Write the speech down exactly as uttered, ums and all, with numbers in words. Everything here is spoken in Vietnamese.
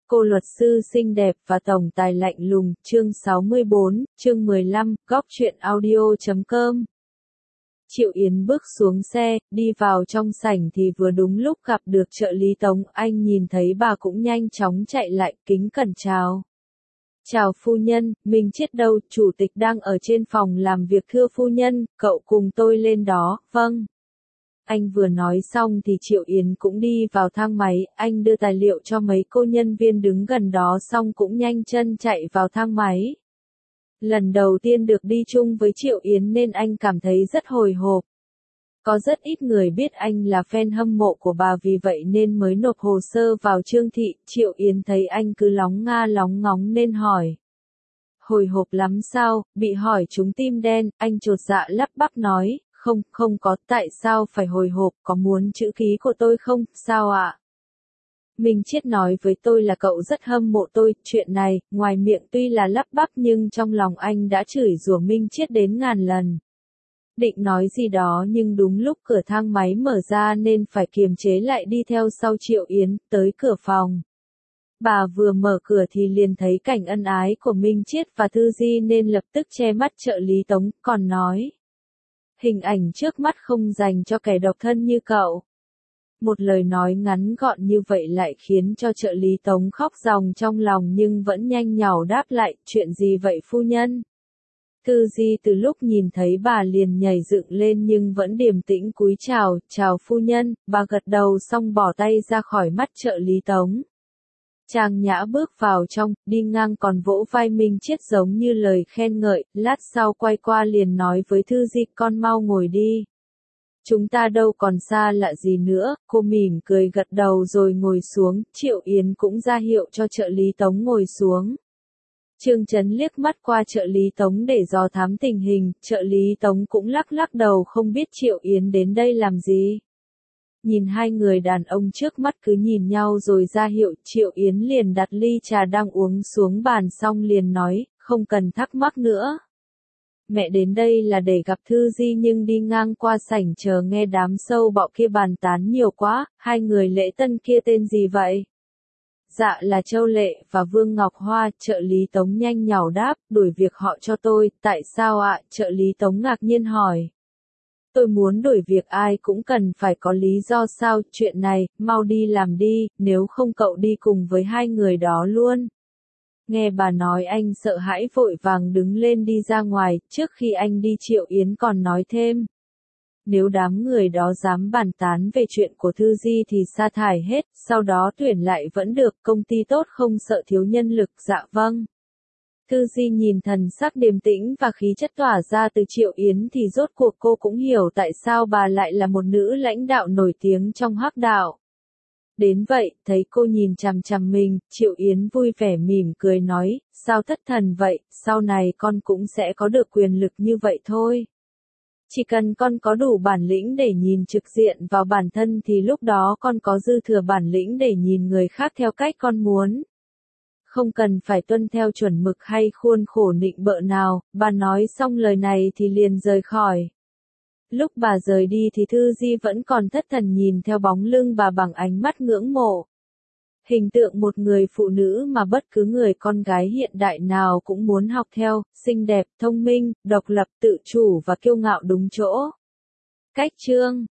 Cô luật sư xinh đẹp và tổng tài lạnh lùng, chương sáu mươi bốn, chương mười lăm, góc truyện audio chấm com. Triệu Yến bước xuống xe, đi vào trong sảnh thì vừa đúng lúc gặp được trợ lý Tống, anh nhìn thấy bà cũng nhanh chóng chạy lại, kính cẩn chào. Chào phu nhân, Minh Chiết đâu, chủ tịch đang ở trên phòng làm việc thưa phu nhân, cậu cùng tôi lên đó, vâng. Anh vừa nói xong thì Triệu Yến cũng đi vào thang máy, anh đưa tài liệu cho mấy cô nhân viên đứng gần đó xong cũng nhanh chân chạy vào thang máy. Lần đầu tiên được đi chung với Triệu Yến nên anh cảm thấy rất hồi hộp. Có rất ít người biết anh là fan hâm mộ của bà vì vậy nên mới nộp hồ sơ vào Trương Thị. Triệu Yến thấy anh cứ lóng nga lóng ngóng nên hỏi. Hồi hộp lắm sao, bị hỏi trúng tim đen, anh chột dạ lắp bắp nói. Không, không có, tại sao phải hồi hộp, có muốn chữ ký của tôi không, sao ạ? À? Minh Chiết nói với tôi là cậu rất hâm mộ tôi, chuyện này, ngoài miệng tuy là lắp bắp nhưng trong lòng anh đã chửi rủa Minh Chiết đến ngàn lần. Định nói gì đó nhưng đúng lúc cửa thang máy mở ra nên phải kiềm chế lại đi theo sau Triệu Yến, tới cửa phòng. Bà vừa mở cửa thì liền thấy cảnh ân ái của Minh Chiết và Thư Di nên lập tức che mắt trợ lý Tống, còn nói. Hình ảnh trước mắt không dành cho kẻ độc thân như cậu. Một lời nói ngắn gọn như vậy lại khiến cho trợ lý Tống khóc ròng trong lòng nhưng vẫn nhanh nhảu đáp lại, chuyện gì vậy phu nhân? Thư Di từ lúc nhìn thấy bà liền nhảy dựng lên nhưng vẫn điềm tĩnh cúi chào, chào phu nhân, bà gật đầu xong bỏ tay ra khỏi mắt trợ lý Tống. Trang Nhã bước vào trong, đi ngang còn vỗ vai Minh Chiết giống như lời khen ngợi, lát sau quay qua liền nói với Thư Di con mau ngồi đi. Chúng ta đâu còn xa lạ gì nữa, cô mỉm cười gật đầu rồi ngồi xuống, Triệu Yến cũng ra hiệu cho trợ lý Tống ngồi xuống. Trương Chấn liếc mắt qua trợ lý Tống để dò thám tình hình, trợ lý Tống cũng lắc lắc đầu không biết Triệu Yến đến đây làm gì. Nhìn hai người đàn ông trước mắt cứ nhìn nhau rồi ra hiệu, Triệu Yến liền đặt ly trà đang uống xuống bàn xong liền nói, không cần thắc mắc nữa. Mẹ đến đây là để gặp Thư Di nhưng đi ngang qua sảnh chờ nghe đám sâu bọ kia bàn tán nhiều quá, hai người lễ tân kia tên gì vậy? Dạ là Châu Lệ và Vương Ngọc Hoa, trợ lý Tống nhanh nhảu đáp, đuổi việc họ cho tôi, tại sao ạ? Trợ lý Tống ngạc nhiên hỏi. Tôi muốn đổi việc ai cũng cần phải có lý do sao, chuyện này, mau đi làm đi, nếu không cậu đi cùng với hai người đó luôn. Nghe bà nói anh sợ hãi vội vàng đứng lên đi ra ngoài, trước khi anh đi Triệu Yến còn nói thêm. Nếu đám người đó dám bàn tán về chuyện của Thư Di thì sa thải hết, sau đó tuyển lại vẫn được, công ty tốt không sợ thiếu nhân lực, dạ vâng. Thư Di nhìn thần sắc điềm tĩnh và khí chất tỏa ra từ Triệu Yến thì rốt cuộc cô cũng hiểu tại sao bà lại là một nữ lãnh đạo nổi tiếng trong hắc đạo. Đến vậy, thấy cô nhìn chằm chằm mình, Triệu Yến vui vẻ mỉm cười nói, sao thất thần vậy, sau này con cũng sẽ có được quyền lực như vậy thôi. Chỉ cần con có đủ bản lĩnh để nhìn trực diện vào bản thân thì lúc đó con có dư thừa bản lĩnh để nhìn người khác theo cách con muốn. Không cần phải tuân theo chuẩn mực hay khuôn khổ nịnh bợ nào, bà nói xong lời này thì liền rời khỏi. Lúc bà rời đi thì Thư Di vẫn còn thất thần nhìn theo bóng lưng bà bằng ánh mắt ngưỡng mộ. Hình tượng một người phụ nữ mà bất cứ người con gái hiện đại nào cũng muốn học theo, xinh đẹp, thông minh, độc lập, tự chủ và kiêu ngạo đúng chỗ. Cách chương